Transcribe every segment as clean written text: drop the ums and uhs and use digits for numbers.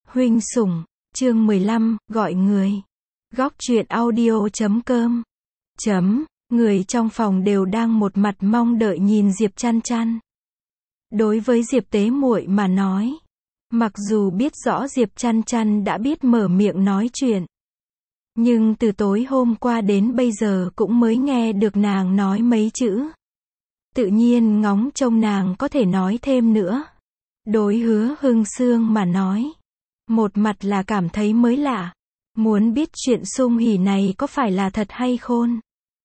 Huynh sủng, chương 15, gọi người. Góc truyện audio.com. Người trong phòng đều đang một mặt mong đợi nhìn Diệp Chăn Chăn. Đối với Diệp Tế Muội mà nói, mặc dù biết rõ Diệp Chăn Chăn đã biết mở miệng nói chuyện, nhưng từ tối hôm qua đến bây giờ cũng mới nghe được nàng nói mấy chữ. Tự nhiên ngóng trông nàng có thể nói thêm nữa. Đối Hứa Hưng Sương mà nói, một mặt là cảm thấy mới lạ, muốn biết chuyện sung hỉ này có phải là thật hay khôn.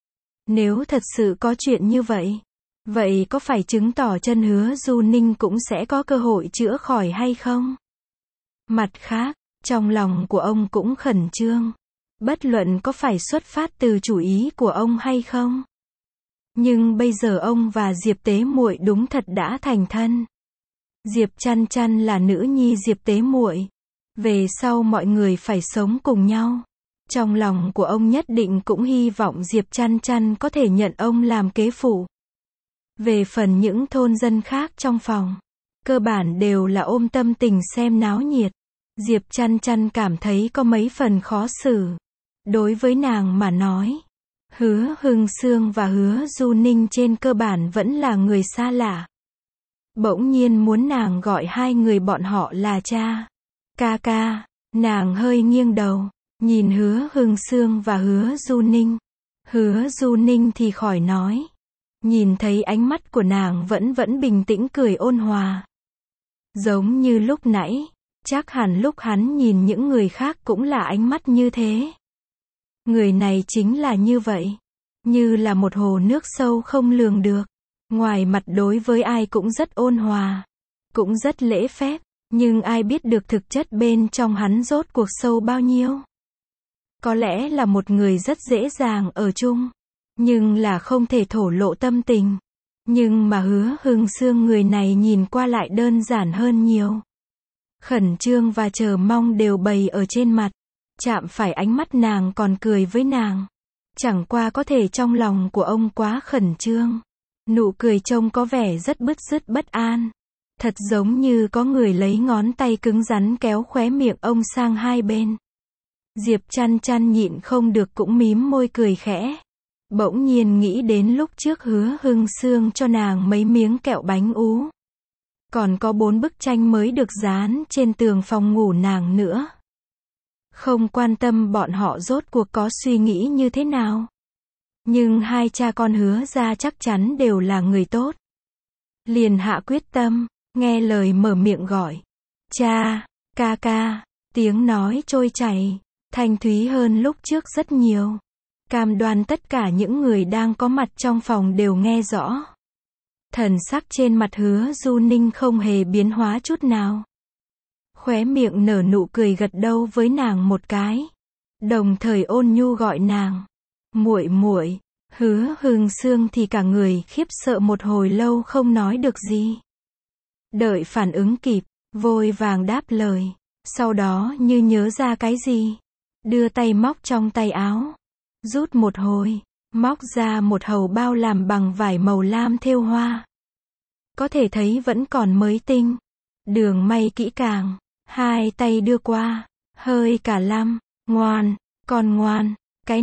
Nếu thật sự có chuyện như vậy, vậy có phải chứng tỏ chân Hứa Du Ninh cũng sẽ có cơ hội chữa khỏi hay không? Mặt khác, trong lòng của ông cũng khẩn trương, bất luận có phải xuất phát từ chủ ý của ông hay không. Nhưng bây giờ ông và Diệp Tế Muội đúng thật đã thành thân. Diệp Chăn Chăn là nữ nhi Diệp Tế Muội, về sau mọi người phải sống cùng nhau. Trong lòng của ông nhất định cũng hy vọng Diệp Chăn Chăn có thể nhận ông làm kế phụ. Về phần những thôn dân khác trong phòng, cơ bản đều là ôm tâm tình xem náo nhiệt. Diệp Chăn Chăn cảm thấy có mấy phần khó xử. Đối với nàng mà nói, Hứa Hưng Sương và Hứa Du Ninh trên cơ bản vẫn là người xa lạ. Bỗng nhiên muốn nàng gọi hai người bọn họ là cha, ca, nàng hơi nghiêng đầu, nhìn Hứa Hưng Sương và Hứa Du Ninh. Hứa Du Ninh thì khỏi nói. Nhìn thấy ánh mắt của nàng vẫn bình tĩnh cười ôn hòa. Giống như lúc nãy, chắc hẳn lúc hắn nhìn những người khác cũng là ánh mắt như thế. Người này chính là như vậy, như là một hồ nước sâu không lường được. Ngoài mặt đối với ai cũng rất ôn hòa, cũng rất lễ phép, nhưng ai biết được thực chất bên trong hắn rốt cuộc sâu bao nhiêu. Có lẽ là một người rất dễ dàng ở chung, nhưng là không thể thổ lộ tâm tình. Nhưng mà Hứa Hưng Sương người này nhìn qua lại đơn giản hơn nhiều. Khẩn trương và chờ mong đều bày ở trên mặt. Chạm phải ánh mắt nàng còn cười với nàng. Chẳng qua có thể trong lòng của ông quá khẩn trương. Nụ cười trông có vẻ rất bứt rứt bất an. Thật giống như có người lấy ngón tay cứng rắn kéo khóe miệng ông sang hai bên. Diệp Chăn Chăn nhịn không được cũng mím môi cười khẽ. Bỗng nhiên nghĩ đến lúc trước Hứa Hưng Sương cho nàng mấy miếng kẹo bánh ú. Còn có 4 bức tranh mới được dán trên tường phòng ngủ nàng nữa. Không quan tâm bọn họ rốt cuộc có suy nghĩ như thế nào. Nhưng hai cha con Hứa ra chắc chắn đều là người tốt. Liền hạ quyết tâm, nghe lời mở miệng gọi. Cha, ca, tiếng nói trôi chảy, thanh thúy hơn lúc trước rất nhiều. Cam đoan tất cả những người đang có mặt trong phòng đều nghe rõ. Thần sắc trên mặt Hứa Du Ninh không hề biến hóa chút nào. Khóe miệng nở nụ cười gật đầu với nàng một cái. Đồng thời ôn nhu gọi nàng. Muội. Hứa Hưng Sương thì cả người khiếp sợ một hồi lâu không nói được gì. Đợi phản ứng kịp, vội vàng đáp lời. Sau đó như nhớ ra cái gì, đưa tay móc trong tay áo. Rút một hồi, móc ra một hầu bao làm bằng vải màu lam thêu hoa. Có thể thấy vẫn còn mới tinh. Đường may kỹ càng, hai tay đưa qua, hơi cả lăm. Ngoan, con ngoan, cái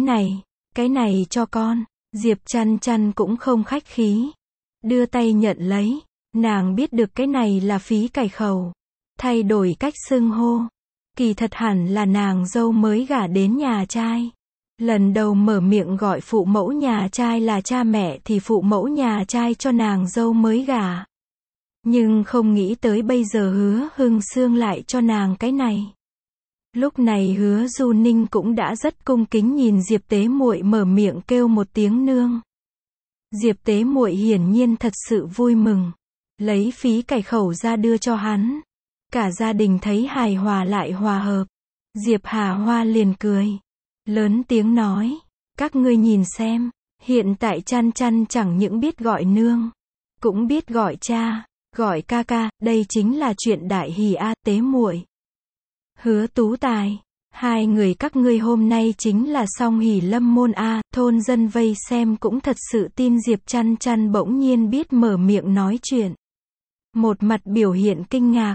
này cho con. Diệp Chăn Chăn cũng không khách khí. Đưa tay nhận lấy, nàng biết được cái này là phí cải khẩu. Thay đổi cách xưng hô. Kỳ thật hẳn là nàng dâu mới gả đến nhà trai. Lần đầu mở miệng gọi phụ mẫu nhà trai là cha mẹ thì phụ mẫu nhà trai cho nàng dâu mới gả. Nhưng không nghĩ tới bây giờ Hứa Hưng Sương lại cho nàng cái này. Lúc này Hứa Du Ninh cũng đã rất cung kính nhìn Diệp Tế Muội mở miệng kêu một tiếng nương. Diệp Tế Muội hiển nhiên thật sự vui mừng, lấy phí cải khẩu ra đưa cho hắn. Cả gia đình thấy hài hòa lại hòa hợp. Diệp Hà Hoa liền cười, lớn tiếng nói, các ngươi nhìn xem, hiện tại Chăn Chăn chẳng những biết gọi nương, cũng biết gọi cha, gọi ca, đây chính là chuyện đại hỷ a. Tế Muội, Hứa Tú Tài, hai người các ngươi hôm nay chính là song hỷ lâm môn a. Thôn dân vây xem cũng thật sự tin Diệp Chăn Chăn bỗng nhiên biết mở miệng nói chuyện. Một mặt biểu hiện kinh ngạc,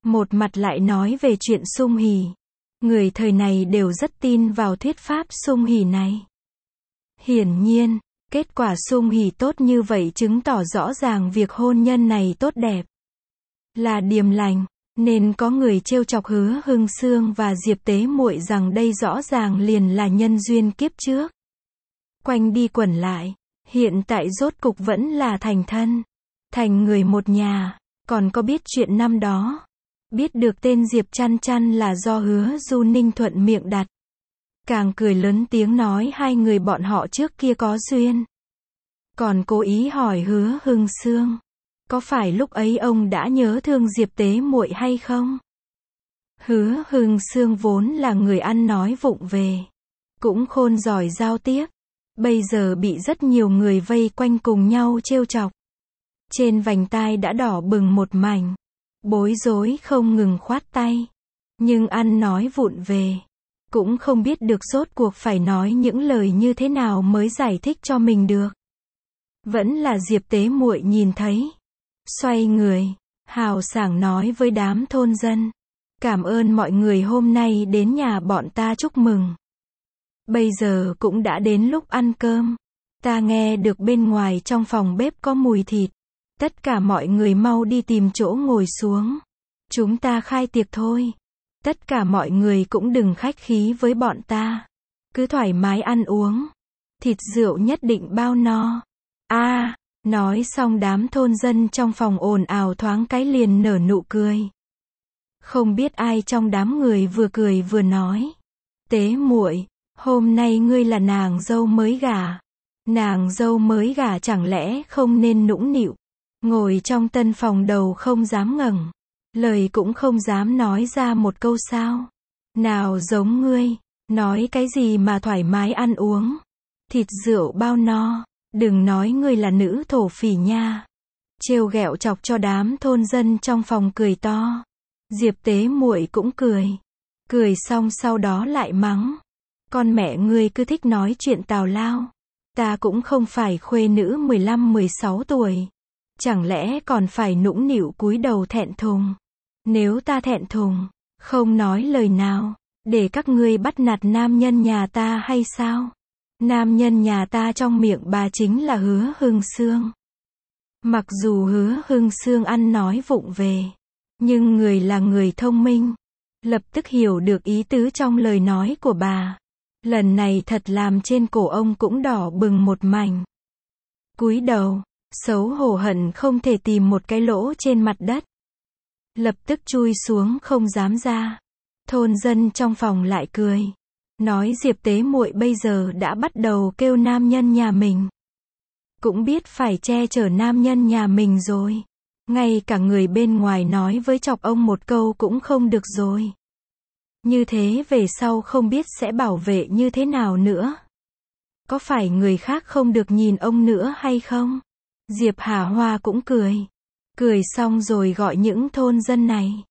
một mặt lại nói về chuyện sung hỉ. Người thời này đều rất tin vào thuyết pháp sung hỉ này. Hiển nhiên, kết quả sung hỉ tốt như vậy chứng tỏ rõ ràng việc hôn nhân này tốt đẹp, là điềm lành, nên có người trêu chọc Hứa Hưng Sương và Diệp Tế Muội rằng đây rõ ràng liền là nhân duyên kiếp trước. Quanh đi quẩn lại, hiện tại rốt cục vẫn là thành thân, thành người một nhà, còn có biết chuyện năm đó. Biết được tên Diệp Chăn Chăn là do Hứa Du Ninh thuận miệng đặt. Càng cười lớn tiếng nói hai người bọn họ trước kia có duyên. Còn cố ý hỏi Hứa Hưng Sương, có phải lúc ấy ông đã nhớ thương Diệp Tế Muội hay không? Hứa Hưng Sương vốn là người ăn nói vụng về, cũng khôn giỏi giao tiếp, bây giờ bị rất nhiều người vây quanh cùng nhau trêu chọc. Trên vành tai đã đỏ bừng một mảnh, bối rối không ngừng khoát tay, nhưng ăn nói vụng về, cũng không biết được rốt cuộc phải nói những lời như thế nào mới giải thích cho mình được. Vẫn là Diệp Tế Muội nhìn thấy, xoay người, hào sảng nói với đám thôn dân, cảm ơn mọi người hôm nay đến nhà bọn ta chúc mừng. Bây giờ cũng đã đến lúc ăn cơm, ta nghe được bên ngoài trong phòng bếp có mùi thịt, tất cả mọi người mau đi tìm chỗ ngồi xuống, chúng ta khai tiệc thôi. Tất cả mọi người cũng đừng khách khí với bọn ta, cứ thoải mái ăn uống, thịt rượu nhất định bao no. Nói xong đám thôn dân trong phòng ồn ào thoáng cái liền nở nụ cười. Không biết ai trong đám người vừa cười vừa nói, Tế Muội, hôm nay ngươi là nàng dâu mới gả. Nàng dâu mới gả chẳng lẽ không nên nũng nịu, ngồi trong tân phòng đầu không dám ngẩng, lời cũng không dám nói ra một câu sao? Nào giống ngươi, nói cái gì mà thoải mái ăn uống, thịt rượu bao no, đừng nói ngươi là nữ thổ phỉ nha. Trêu ghẹo chọc cho đám thôn dân trong phòng cười to. Diệp Tế Muội cũng cười xong sau đó lại mắng, con mẹ ngươi cứ thích nói chuyện tào lao, ta cũng không phải khuê nữ 15-16 tuổi, chẳng lẽ còn phải nũng nịu cúi đầu thẹn thùng? Nếu ta thẹn thùng, không nói lời nào, để các ngươi bắt nạt nam nhân nhà ta hay sao? Nam nhân nhà ta trong miệng bà chính là Hứa Hưng Sương. Mặc dù Hứa Hưng Sương ăn nói vụng về, nhưng người là người thông minh, lập tức hiểu được ý tứ trong lời nói của bà. Lần này thật làm trên cổ ông cũng đỏ bừng một mảnh. Cúi đầu, xấu hổ hận không thể tìm một cái lỗ trên mặt đất, lập tức chui xuống không dám ra. Thôn dân trong phòng lại cười, nói Diệp Tế Muội bây giờ đã bắt đầu kêu nam nhân nhà mình, cũng biết phải che chở nam nhân nhà mình rồi. Ngay cả người bên ngoài nói với chọc ông một câu cũng không được rồi. Như thế về sau không biết sẽ bảo vệ như thế nào nữa. Có phải người khác không được nhìn ông nữa hay không? Diệp Hà Hoa cũng cười xong rồi gọi những thôn dân này.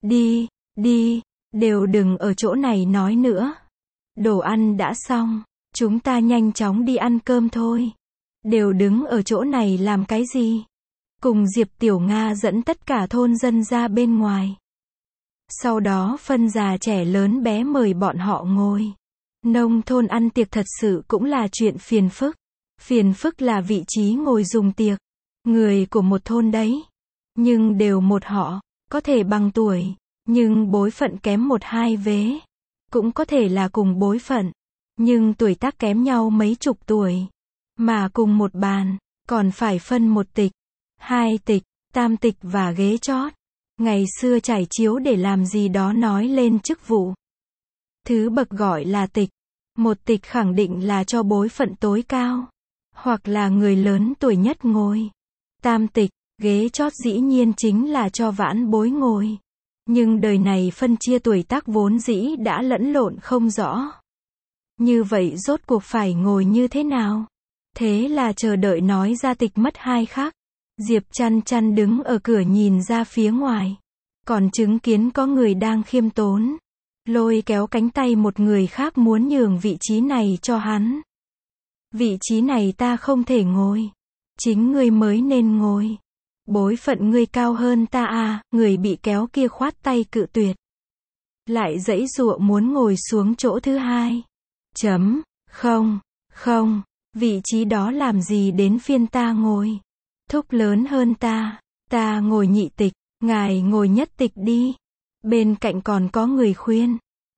Đi, đều đừng ở chỗ này nói nữa. Đồ ăn đã xong, chúng ta nhanh chóng đi ăn cơm thôi. Đều đứng ở chỗ này làm cái gì? Cùng Diệp Tiểu Nga dẫn tất cả thôn dân ra bên ngoài. Sau đó phân già trẻ lớn bé mời bọn họ ngồi. Nông thôn ăn tiệc thật sự cũng là chuyện phiền phức. Phiền phức là vị trí ngồi dùng tiệc. Người của một thôn đấy. Nhưng đều một họ, có thể bằng tuổi, nhưng bối phận kém 1-2 vế. Cũng có thể là cùng bối phận, nhưng tuổi tác kém nhau mấy chục tuổi. Mà cùng một bàn, còn phải phân 1 tịch, 2 tịch, tam tịch và ghế chót. Ngày xưa trải chiếu để làm gì đó nói lên chức vụ. Thứ bậc gọi là tịch. 1 tịch khẳng định là cho bối phận tối cao, hoặc là người lớn tuổi nhất ngồi. Tam tịch, ghế chót dĩ nhiên chính là cho vãn bối ngồi. Nhưng đời này phân chia tuổi tác vốn dĩ đã lẫn lộn không rõ. Như vậy rốt cuộc phải ngồi như thế nào? Thế là chờ đợi nói ra tịch mất 2 khắc. Diệp Chăn Chăn đứng ở cửa nhìn ra phía ngoài, còn chứng kiến có người đang khiêm tốn, lôi kéo cánh tay một người khác muốn nhường vị trí này cho hắn. Vị trí này ta không thể ngồi, chính ngươi mới nên ngồi. Bối phận ngươi cao hơn ta à, người bị kéo kia khoát tay cự tuyệt. Lại giãy giụa muốn ngồi xuống chỗ thứ hai. Không, không, vị trí đó làm gì đến phiên ta ngồi. Thúc lớn hơn ta ngồi nhị tịch, ngài ngồi nhất tịch đi. Bên cạnh còn có người khuyên.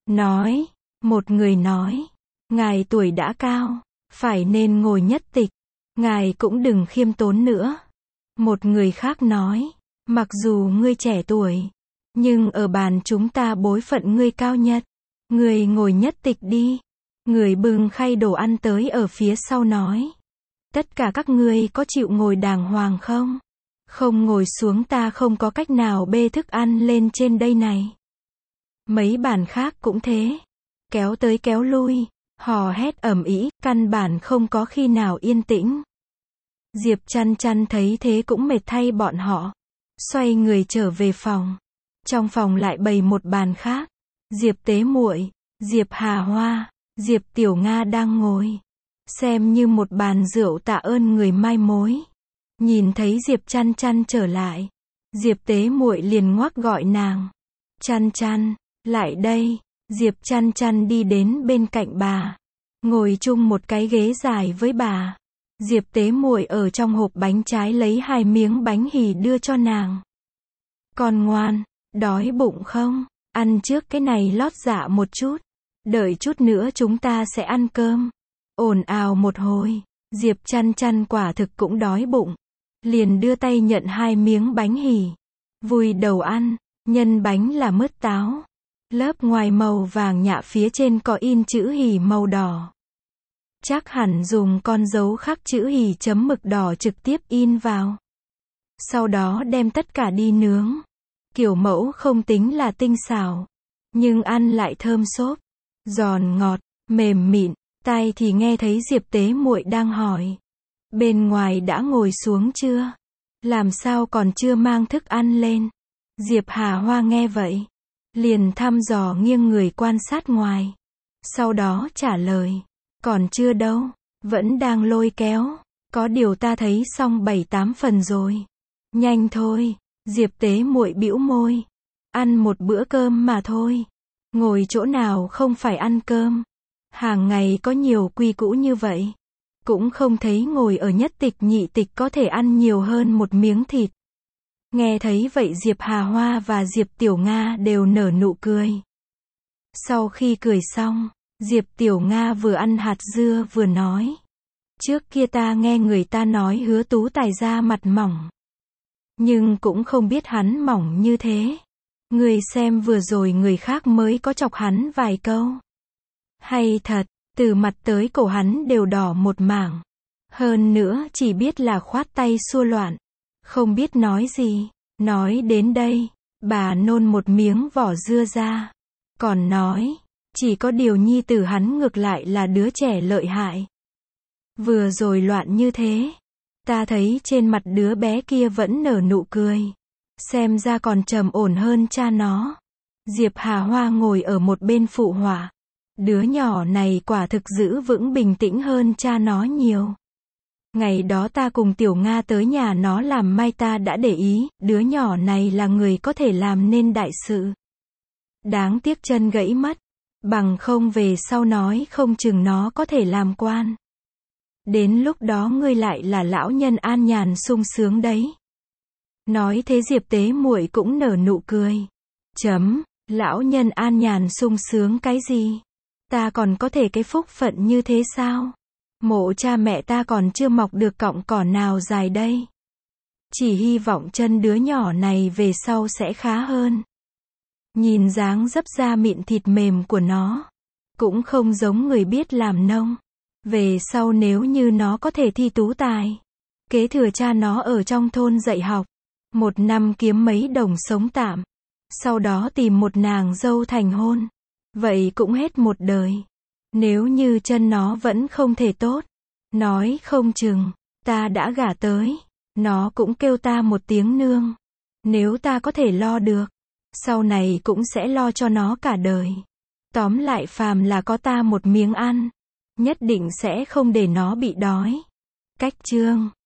Một người nói, ngài tuổi đã cao, phải nên ngồi nhất tịch. Ngài cũng đừng khiêm tốn nữa. Một người khác nói, mặc dù ngươi trẻ tuổi, nhưng ở bàn chúng ta bối phận ngươi cao nhất. Ngươi ngồi nhất tịch đi. Người bưng khay đồ ăn tới ở phía sau nói. Tất cả các ngươi có chịu ngồi đàng hoàng không? Không ngồi xuống ta không có cách nào bê thức ăn lên trên đây này. Mấy bàn khác cũng thế. Kéo tới kéo lui, hò hét ầm ĩ, căn bản không có khi nào yên tĩnh. Diệp Chăn Chăn thấy thế cũng mệt thay bọn họ. Xoay người trở về phòng. Trong phòng lại bày một bàn khác. Diệp Tế Muội, Diệp Hà Hoa, Diệp Tiểu Nga đang ngồi. Xem như một bàn rượu tạ ơn người mai mối. Nhìn thấy Diệp Chăn Chăn trở lại. Diệp Tế Muội liền ngoắc gọi nàng. Chăn Chăn, lại đây. Diệp Chăn Chăn đi đến bên cạnh bà. Ngồi chung một cái ghế dài với bà. Diệp Tế Muội ở trong hộp bánh trái lấy 2 miếng bánh hì đưa cho nàng. Con ngoan, đói bụng không? Ăn trước cái này lót dạ một chút. Đợi chút nữa chúng ta sẽ ăn cơm. Ồn ào một hồi, Diệp Chăn Chăn quả thực cũng đói bụng. Liền đưa tay nhận 2 miếng bánh hì. Vùi đầu ăn, nhân bánh là mứt táo. Lớp ngoài màu vàng nhạ phía trên có in chữ hì màu đỏ. Chắc hẳn dùng con dấu khắc chữ hì chấm mực đỏ trực tiếp in vào. Sau đó đem tất cả đi nướng. Kiểu mẫu không tính là tinh xảo, nhưng ăn lại thơm xốp, giòn ngọt, mềm mịn. Tai thì nghe thấy Diệp Tế Muội đang hỏi. Bên ngoài đã ngồi xuống chưa? Làm sao còn chưa mang thức ăn lên? Diệp Hà Hoa nghe vậy. Liền thăm dò nghiêng người quan sát ngoài. Sau đó trả lời. Còn chưa đâu. Vẫn đang lôi kéo. Có điều ta thấy xong 7-8 phần rồi. Nhanh thôi. Diệp Tế Muội bĩu môi. Ăn một bữa cơm mà thôi. Ngồi chỗ nào không phải ăn cơm. Hàng ngày có nhiều quy củ như vậy. Cũng không thấy ngồi ở nhất tịch nhị tịch có thể ăn nhiều hơn một miếng thịt. Nghe thấy vậy Diệp Hà Hoa và Diệp Tiểu Nga đều nở nụ cười. Sau khi cười xong, Diệp Tiểu Nga vừa ăn hạt dưa vừa nói. Trước kia ta nghe người ta nói Hứa Tú Tài da mặt mỏng. Nhưng cũng không biết hắn mỏng như thế. Người xem vừa rồi người khác mới có chọc hắn vài câu. Hay thật, từ mặt tới cổ hắn đều đỏ một mảng. Hơn nữa chỉ biết là khoát tay xua loạn. Không biết nói gì. Nói đến đây, bà nôn một miếng vỏ dưa ra. Còn nói, chỉ có điều nhi tử hắn ngược lại là đứa trẻ lợi hại. Vừa rồi loạn như thế. Ta thấy trên mặt đứa bé kia vẫn nở nụ cười. Xem ra còn trầm ổn hơn cha nó. Diệp Hà Hoa ngồi ở một bên phụ họa. Đứa nhỏ này quả thực giữ vững bình tĩnh hơn cha nó nhiều. Ngày đó ta cùng Tiểu Nga tới nhà nó làm mai ta đã để ý, đứa nhỏ này là người có thể làm nên đại sự. Đáng tiếc chân gãy mất. Bằng không về sau nói không chừng nó có thể làm quan. Đến lúc đó ngươi lại là lão nhân an nhàn sung sướng đấy. Nói thế Diệp Tế Muội cũng nở nụ cười. Lão nhân an nhàn sung sướng cái gì? Ta còn có thể cái phúc phận như thế sao? Mộ cha mẹ ta còn chưa mọc được cọng cỏ nào dài đây. Chỉ hy vọng chân đứa nhỏ này về sau sẽ khá hơn. Nhìn dáng dấp da mịn thịt mềm của nó. Cũng không giống người biết làm nông. Về sau nếu như nó có thể thi tú tài. Kế thừa cha nó ở trong thôn dạy học. 1 năm kiếm mấy đồng sống tạm. Sau đó tìm một nàng dâu thành hôn. Vậy cũng hết một đời. Nếu như chân nó vẫn không thể tốt. Nói không chừng, ta đã gả tới. Nó cũng kêu ta một tiếng nương. Nếu ta có thể lo được. Sau này cũng sẽ lo cho nó cả đời. Tóm lại phàm là có ta một miếng ăn. Nhất định sẽ không để nó bị đói. Cách chương